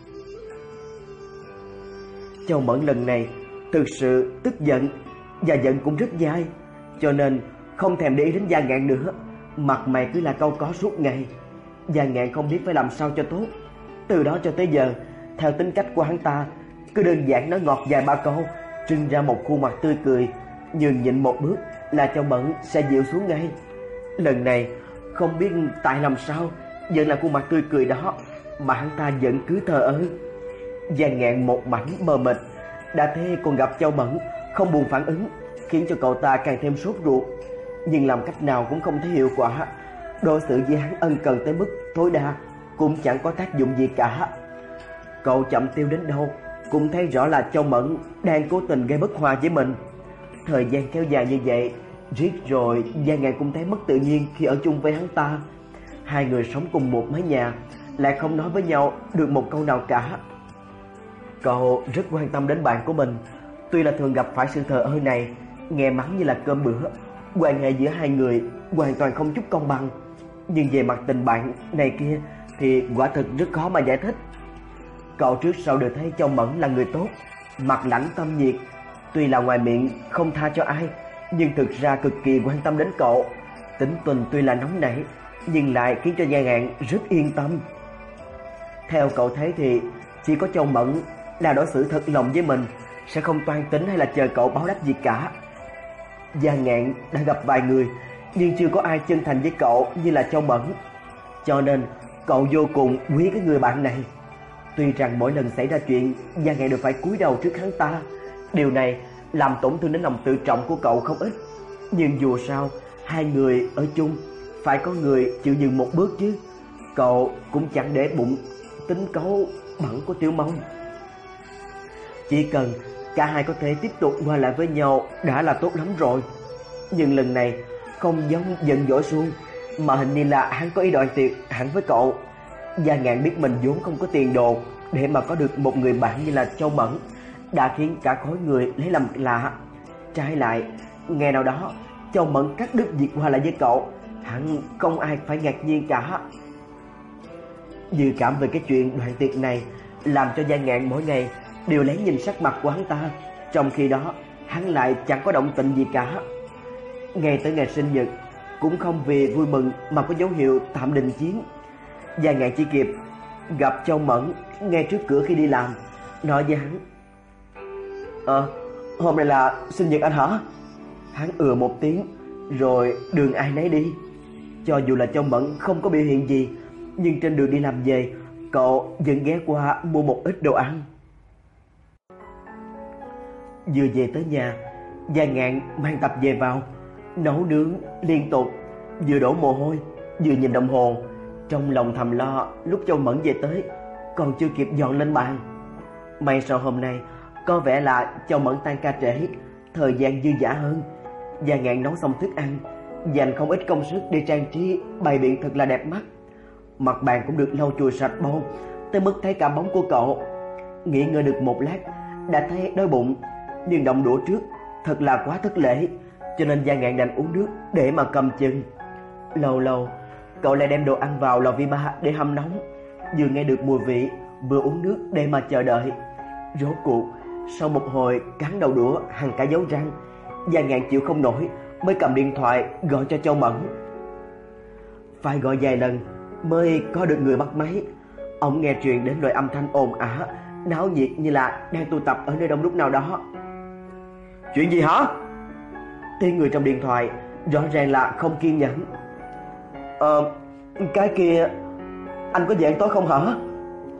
Châu Mẫn lần này thực sự tức giận, và giận cũng rất dai, cho nên không thèm để ý đến Gia Ngạn nữa, mặt mày cứ là cau có suốt ngày. Gia Ngạn không biết phải làm sao cho tốt. Từ đó cho tới giờ, theo tính cách của hắn ta, cứ đơn giản nói ngọt vài ba câu, trưng ra một khuôn mặt tươi cười, nhưng nhịn một bước là Châu Mẫn sẽ dịu xuống ngay. Lần này không biết tại làm sao, vẫn là khuôn mặt tươi cười đó mà hắn ta vẫn cứ thờ ơ. Gia Ngạn một mảnh mờ mịt, đã thế còn gặp Châu Mẫn không buồn phản ứng, khiến cho cậu ta càng thêm sốt ruột, nhưng làm cách nào cũng không thấy hiệu quả. Đối xử với hắn ân cần tới mức tối đa cũng chẳng có tác dụng gì cả. Cậu chậm tiêu đến đâu cũng thấy rõ là Châu Mẫn đang cố tình gây bất hòa với mình. Thời gian kéo dài như vậy, riết rồi Gia Ngạn cũng thấy mất tự nhiên khi ở chung với hắn ta. Hai người sống cùng một mái nhà, lại không nói với nhau được một câu nào cả. Cậu rất quan tâm đến bạn của mình. Tuy là thường gặp phải sự thờ ơ này, nghe mắng như là cơm bữa, quan hệ giữa hai người hoàn toàn không chút công bằng, nhưng về mặt tình bạn này kia thì quả thực rất khó mà giải thích. Cậu trước sau đều thấy Châu Mẫn là người tốt, mặt lãnh tâm nhiệt, tuy là ngoài miệng không tha cho ai, nhưng thực ra cực kỳ quan tâm đến cậu. Tính tình tuy là nóng nảy, nhưng lại khiến cho Gia Ngạn rất yên tâm. Theo cậu thấy thì chỉ có Châu Mẫn là đối xử thật lòng với mình, sẽ không toan tính hay là chờ cậu báo đáp gì cả. Gia Ngạn đã gặp vài người, nhưng chưa có ai chân thành với cậu như là Châu Mẫn, cho nên cậu vô cùng quý cái người bạn này. Tuy rằng mỗi lần xảy ra chuyện, Gia Ngạn đều phải cúi đầu trước hắn ta, điều này làm tổn thương đến lòng tự trọng của cậu không ít. Nhưng dù sao, hai người ở chung, phải có người chịu nhường một bước chứ. Cậu cũng chẳng để bụng tính cấu bẩn của Tiểu Mông. Chỉ cần cả hai có thể tiếp tục qua lại với nhau đã là tốt lắm rồi. Nhưng lần này không giống giận dỗi suông, mà hình như là hắn có ý đoạn tuyệt hẳn với cậu. Gia Ngạn biết mình vốn không có tiền đồ để mà có được một người bạn như là Châu Mẫn, đã khiến cả khối người lấy làm lạ. Trái lại, ngày nào đó Châu Mẫn cắt đứt việc qua lại với cậu, hẳn không ai phải ngạc nhiên cả. Dự cảm về cái chuyện đoạn tuyệt này làm cho Gia Ngạn mỗi ngày đều lén nhìn sắc mặt của hắn ta, trong khi đó hắn lại chẳng có động tĩnh gì cả. Ngay tới ngày sinh nhật cũng không vì vui mừng mà có dấu hiệu tạm đình chiến. Gia Ngạn chỉ kịp gặp Châu Mẫn ngay trước cửa khi đi làm, nói với hắn: Ờ, hôm nay là sinh nhật anh hả? Hắn ừ một tiếng, rồi đường ai nấy đi. Cho dù là Châu Mẫn không có biểu hiện gì, nhưng trên đường đi làm về, cậu vẫn ghé qua mua một ít đồ ăn. Vừa về tới nhà, Gia Ngạn mang tập về vào, nấu nướng liên tục, vừa đổ mồ hôi, vừa nhìn đồng hồ, trong lòng thầm lo lúc Châu Mẫn về tới còn chưa kịp dọn lên bàn. May sao hôm nay có vẻ là Châu Mẫn tan ca trễ, thời gian dư dả hơn. Gia Ngạn nấu xong thức ăn, dành không ít công sức để trang trí bày biện thật là đẹp mắt. Mặt bàn cũng được lau chùi sạch bông, tới mức thấy cả bóng của cậu. Nghỉ ngơi được một lát đã thấy đói bụng, nhưng động đũa trước thật là quá thất lễ, cho nên Gia Ngạn đành uống nước để mà cầm chừng. Lâu lâu cậu lại đem đồ ăn vào lò vi ba để hâm nóng, vừa nghe được mùi vị vừa uống nước để mà chờ đợi. Rốt cuộc sau một hồi cắn đầu đũa hằn cả dấu răng, Gia Ngạn chịu không nổi mới cầm điện thoại gọi cho Châu Mẫn. Phải gọi vài lần mới có được người bắt máy. Ông nghe truyền đến loại âm thanh ồn ào náo nhiệt như là đang tụ tập ở nơi đông đúc nào đó. Chuyện gì hả? Tiếng người trong điện thoại rõ ràng là không kiên nhẫn. Ờ, cái kia, anh có về ăn tối không hả?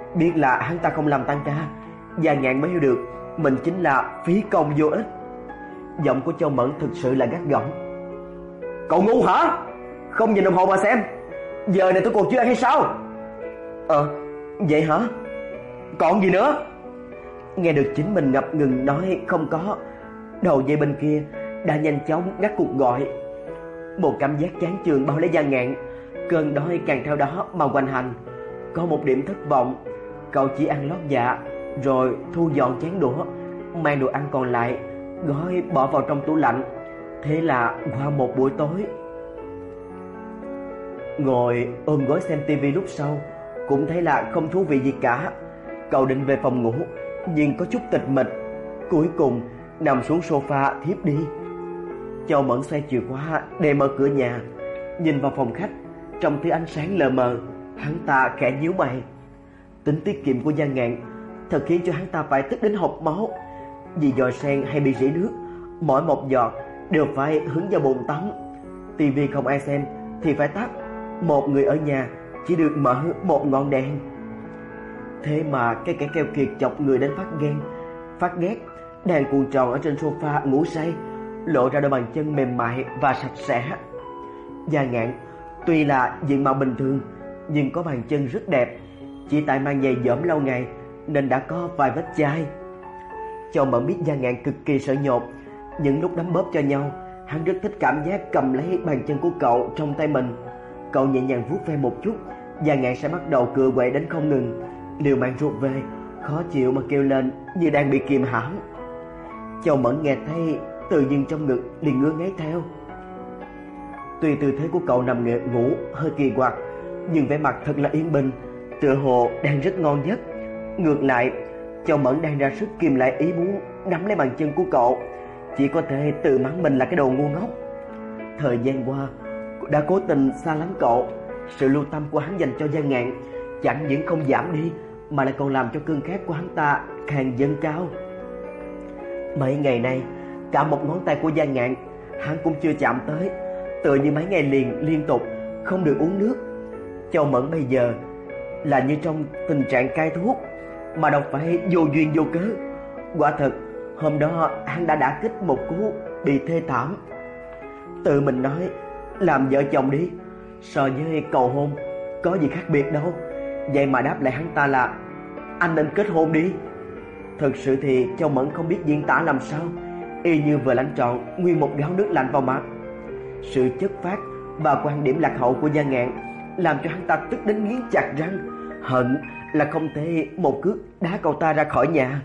Biết là hắn ta không làm tăng ca, Gia Ngạn mới hiểu được mình chính là phí công vô ích. Giọng của Châu Mẫn thực sự là gắt gỏng. Cậu ngu hả? Không nhìn đồng hồ mà xem, giờ này tôi còn chưa ăn hay sao? Ờ, vậy hả? Còn gì nữa? Nghe được chính mình ngập ngừng nói không có, đầu dây bên kia đã nhanh chóng ngắt cuộc gọi. Một cảm giác chán chường bao lấy Gia Ngạn, cơn đói càng theo đó mà hoành hành. Có một điểm thất vọng, cậu chỉ ăn lót dạ, rồi thu dọn chén đũa, mang đồ ăn còn lại gói bỏ vào trong tủ lạnh. Thế là qua một buổi tối, ngồi ôm gối xem tivi lúc sau cũng thấy là không thú vị gì cả. Cậu định về phòng ngủ nhưng có chút tịch mịch, cuối cùng nằm xuống sofa thiếp đi. Châu Mẫn xoay chìa khóa để mở cửa nhà, nhìn vào phòng khách. Trong thứ ánh sáng lờ mờ, hắn ta khẽ nhíu mày. Tính tiết kiệm của Gia Ngạn thật khiến cho hắn ta phải tức đến hộc máu. Vì giò sen hay bị rỉ nước, mỗi một giọt đều phải hứng vào bồn tắm. Tivi không ai xem thì phải tắt, một người ở nhà chỉ được mở một ngọn đèn. Thế mà cái kẻ keo kiệt chọc người đến phát ghen, phát ghét đang cuộn tròn ở trên sofa ngủ say, lộ ra đôi bàn chân mềm mại và sạch sẽ. Gia Ngạn tuy là diện mạo bình thường nhưng có bàn chân rất đẹp, chỉ tại mang giày dẫm lâu ngày nên đã có vài vết chai. Châu Mẫn biết Gia Ngạn cực kỳ sợ nhột, những lúc đấm bóp cho nhau, hắn rất thích cảm giác cầm lấy bàn chân của cậu trong tay mình. Cậu nhẹ nhàng vuốt ve một chút, Gia Ngạn sẽ bắt đầu cựa quậy đến không ngừng, liều mạng rụt về, khó chịu mà kêu lên như đang bị kìm hãm. Châu Mẫn nghe thấy tự nhiên trong ngực liền ngứa ngáy theo. Tuy tư thế của cậu nằm nghề ngủ hơi kỳ quặc, nhưng vẻ mặt thật là yên bình, tựa hồ đang rất ngon giấc. Ngược lại, Châu Mẫn đang ra sức kìm lại ý muốn nắm lấy bàn chân của cậu, chỉ có thể tự mắng mình là cái đồ ngu ngốc. Thời gian qua đã cố tình xa lánh cậu, sự lưu tâm của hắn dành cho Gia Ngạn chẳng những không giảm đi mà lại còn làm cho cơn khát của hắn ta càng dâng cao. Mấy ngày nay, cả một ngón tay của Gia Ngạn hắn cũng chưa chạm tới, tựa như mấy ngày liền liên tục không được uống nước. Châu Mẫn bây giờ là như trong tình trạng cai thuốc, mà đâu phải vô duyên vô cớ. Quả thật hôm đó hắn đã đả kích một cú bị thê thảm. Tự mình nói làm vợ chồng đi, so với cầu hôn có gì khác biệt đâu. Vậy mà đáp lại hắn ta là anh nên kết hôn đi. Thực sự thì Châu Mẫn không biết diễn tả làm sao, y như vừa lãnh trọn nguyên một gáo nước lạnh vào mặt. Sự chất phác và quan điểm lạc hậu của Gia Ngạn làm cho hắn ta tức đến nghiến chặt răng, hận là không thể một cước đá cậu ta ra khỏi nhà.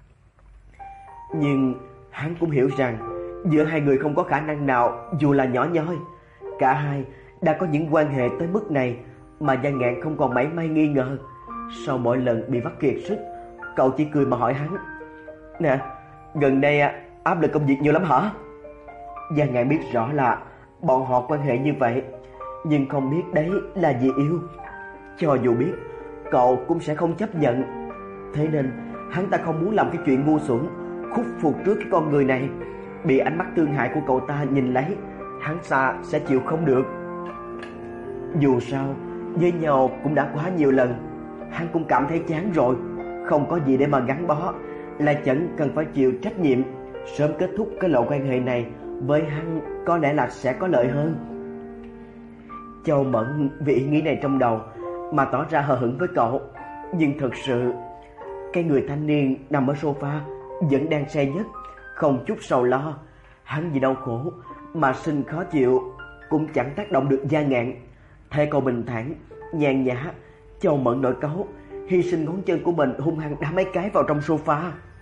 Nhưng hắn cũng hiểu rằng giữa hai người không có khả năng nào dù là nhỏ nhoi. Cả hai đã có những quan hệ tới mức này mà Gia Ngạn không còn mảy may nghi ngờ. Sau mỗi lần bị vắt kiệt sức, cậu chỉ cười mà hỏi hắn: Nè, gần đây áp lực công việc nhiều lắm hả? Gia Ngạn biết rõ là bọn họ quan hệ như vậy, nhưng không biết đấy là vì yêu. Cho dù biết, cậu cũng sẽ không chấp nhận. Thế nên hắn ta không muốn làm cái chuyện ngu xuẩn, khuất phục trước cái con người này. Bị ánh mắt thương hại của cậu ta nhìn lấy, hắn ta sẽ chịu không được. Dù sao với nhau cũng đã quá nhiều lần, hắn cũng cảm thấy chán rồi, không có gì để mà gắn bó, lại chẳng cần phải chịu trách nhiệm. Sớm kết thúc cái lộ quan hệ này với hắn có lẽ là sẽ có lợi hơn. Châu Mẫn vì ý nghĩ này trong đầu mà tỏ ra hờ hững với cậu, nhưng thực sự cái người thanh niên nằm ở sofa vẫn đang say giấc, không chút sầu lo. Hắn vì đau khổ mà sinh khó chịu cũng chẳng tác động được Gia Ngạn. Thấy cậu bình thản nhàn nhã, Châu Mẫn nổi cáu, hy sinh ngón chân của mình hung hăng đá mấy cái vào trong sofa.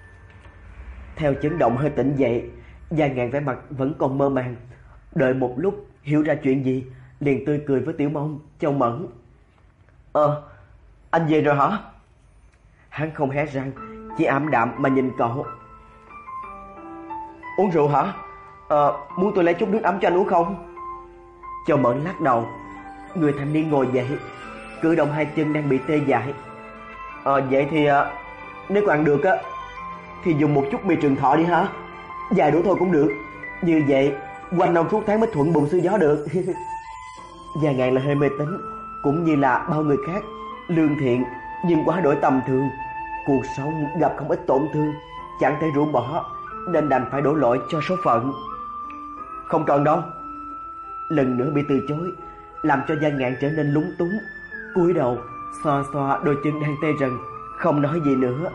Theo chấn động hơi tỉnh dậy, Gia Ngạn vẻ mặt vẫn còn mơ màng. Đợi một lúc hiểu ra chuyện gì, liền tươi cười với Tiểu Mông. Châu Mẫn: Ờ, anh về rồi hả? Hắn không hé răng, chỉ ảm đạm mà nhìn cậu. Uống rượu hả? Ờ, muốn tôi lấy chút nước ấm cho anh uống không? Châu Mẫn lắc đầu. Người thanh niên ngồi dậy, cử động hai chân đang bị tê dại. Ờ, vậy thì nếu còn ăn được á thì dùng một chút mì trường thọ đi hả? Vài đũa thôi cũng được. Như vậy quanh năm suốt tháng mới thuận bụng xuôi gió được. Gia Ngạn là hơi mê tín, cũng như là bao người khác, lương thiện nhưng quá đổi tầm thường. Cuộc sống gặp không ít tổn thương, chẳng thể rũ bỏ, nên đành phải đổ lỗi cho số phận. Không cần đâu. Lần nữa bị từ chối, làm cho Gia Ngạn trở nên lúng túng, cúi đầu xoa xoa đôi chân đang tê rần, không nói gì nữa.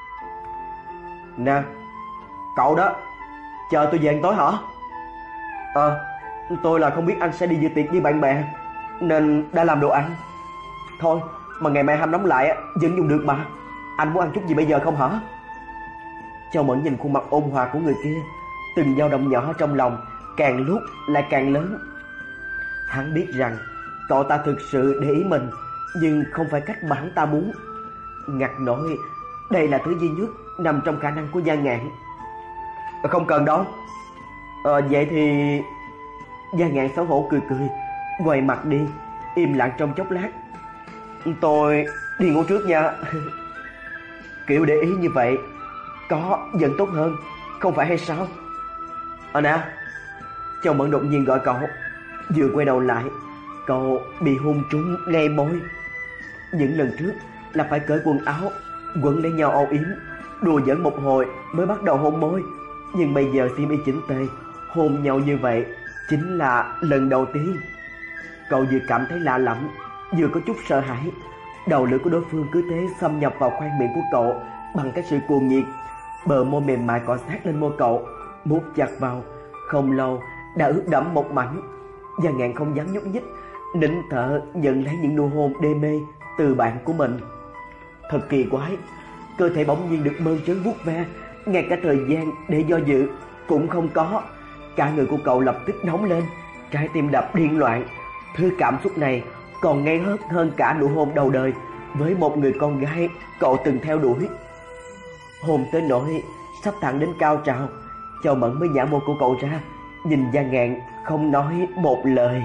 Nè, cậu đó, chờ tôi về ăn tối hả? Ờ, tôi là không biết anh sẽ đi dự tiệc với bạn bè, nên đã làm đồ ăn. Thôi, mà ngày mai hâm nóng lại vẫn dùng được mà. Anh muốn ăn chút gì bây giờ không hả? Châu Mẫn nhìn khuôn mặt ôn hòa của người kia, từng dao động nhỏ trong lòng càng lúc lại càng lớn. Hắn biết rằng cậu ta thực sự để ý mình, nhưng không phải cách mà hắn ta muốn. Ngặt nỗi đây là thứ duy nhất nằm trong khả năng của Gia Ngạn. Không cần đâu. Ờ, vậy thì... Gia Ngạn xấu hổ cười cười, quay mặt đi, im lặng trong chốc lát. Tôi đi ngủ trước nha. Kiểu để ý như vậy có vẫn tốt hơn, không phải hay sao? Ờ nè. Châu Mẫn đột nhiên gọi cậu. Vừa quay đầu lại, cậu bị hôn trúng ngay môi. Những lần trước là phải cởi quần áo, quấn lấy nhau âu yếm, đùa giỡn một hồi mới bắt đầu hôn môi. Nhưng bây giờ xiêm y chỉnh tề, hôn nhau như vậy chính là lần đầu tiên. Cậu vừa cảm thấy lạ lẫm, vừa có chút sợ hãi. Đầu lưỡi của đối phương cứ thế xâm nhập vào khoang miệng của cậu bằng cái sự cuồng nhiệt. Bờ môi mềm mại cọ sát lên môi cậu, mút chặt vào, không lâu đã ướt đẫm một mảnh. Gia Ngạn không dám nhúc nhích, nín thở nhận lấy những nụ hôn đê mê từ bạn của mình. Thật kỳ quái, cơ thể bỗng nhiên được mơn trớn vuốt ve, ngay cả thời gian để do dự cũng không có. Cả người của cậu lập tức nóng lên, trái tim đập điên loạn. Thứ cảm xúc này còn ngây ngất hơn cả nụ hôn đầu đời với một người con gái cậu từng theo đuổi. Hôn tới nỗi sắp thẳng đến cao trào, Châu Mẫn mới nhả môi của cậu ra, nhìn Gia Ngạn không nói một lời.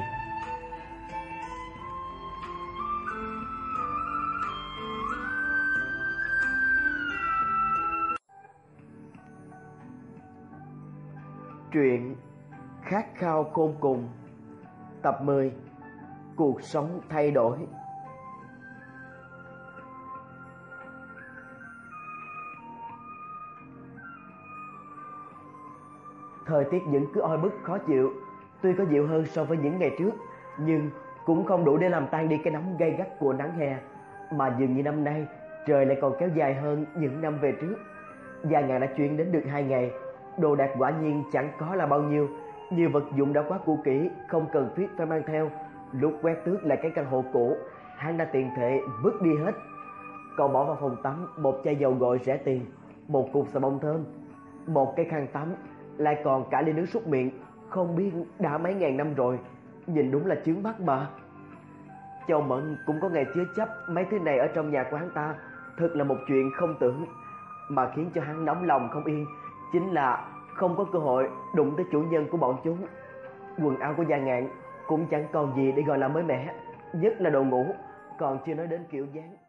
Truyện Khát khao khôn cùng, tập mười. Cuộc sống thay đổi. Thời tiết vẫn cứ oi bức khó chịu. Tuy có dịu hơn so với những ngày trước, nhưng cũng không đủ để làm tan đi cái nóng gay gắt của nắng hè. Mà dường như năm nay trời lại còn kéo dài hơn những năm về trước. Gia Ngạn đã chuyển đến được hai ngày. Đồ đạc quả nhiên chẳng có là bao nhiêu. Nhiều vật dụng đã quá cũ kỹ, không cần thiết phải mang theo. Lúc quét tước lại cái căn hộ cũ, hắn đã tiện thể vứt đi hết. Cậu bỏ vào phòng tắm một chai dầu gội rẻ tiền, một cục xà bông thơm, một cái khăn tắm, lại còn cả ly nước súc miệng, không biết đã mấy ngàn năm rồi. Nhìn đúng là chướng mắt mà. Châu Mẫn cũng có ngày chứa chấp mấy thứ này ở trong nhà của hắn ta, thật là một chuyện không tưởng. Mà khiến cho hắn nóng lòng không yên chính là không có cơ hội đụng tới chủ nhân của bọn chúng. Quần áo của Gia Ngạn cũng chẳng còn gì để gọi là mới mẻ, nhất là đồ ngủ, còn chưa nói đến kiểu dáng.